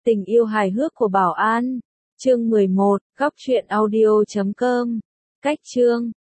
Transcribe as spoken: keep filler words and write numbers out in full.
Tình yêu hài hước của Bảo An. Chương mười một, góc truyện audio chấm com. Cách chương